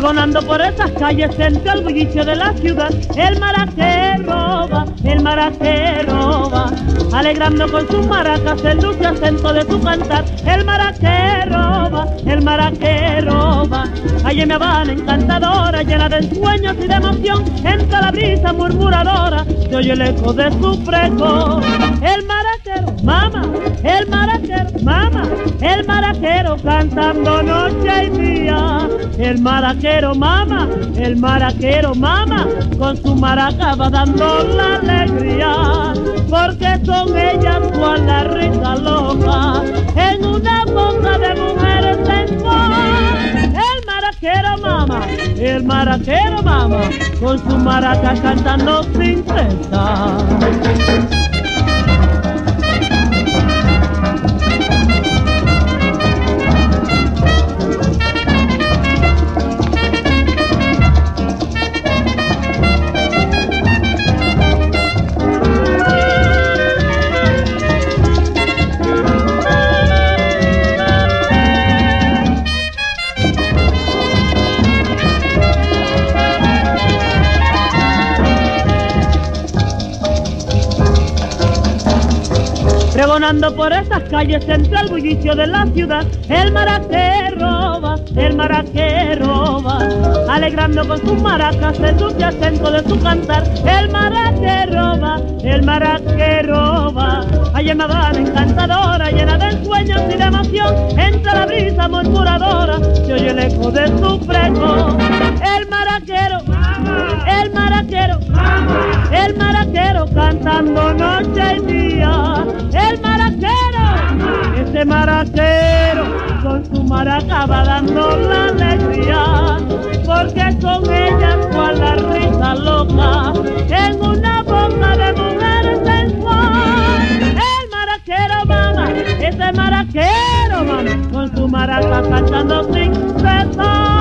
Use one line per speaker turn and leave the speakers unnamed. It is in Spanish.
pregonando por esas calles entre el bullicio de la ciudad, el maraqué roba, alegrando con sus maracas el dulce acento de su cantar, el maraqué roba, allí me van encantadora, llena de sueños y de emoción, entre la brisa murmuradora, se oye el eco de su pregón, el maraquero, mama, el maraquero, mama, el maraquero cantando noche y día, el maraquero mama, con su maraca va dando la alegría, porque son ellas cual la risa loca, en una boca de mujeres sensual, el maraquero mama, con su maraca cantando sin cesar. Pregonando por esas calles entre el bullicio de la ciudad, el maraqué roba, alegrando con sus maracas el dulce acento de su cantar, el maraqué roba, allí me van encantadora, llena de sueños y de emoción, entre la brisa murmuradora, se oye el eco de su pregón, el maraquero cantando noche y día, el maraquero, ese maraquero, con su maraca va dando la alegría, porque son ellas cual la risa loca, en una boca de mujeres sensual, el maraquero mama, ese maraquero mama, con su maraca cantando sin cesar.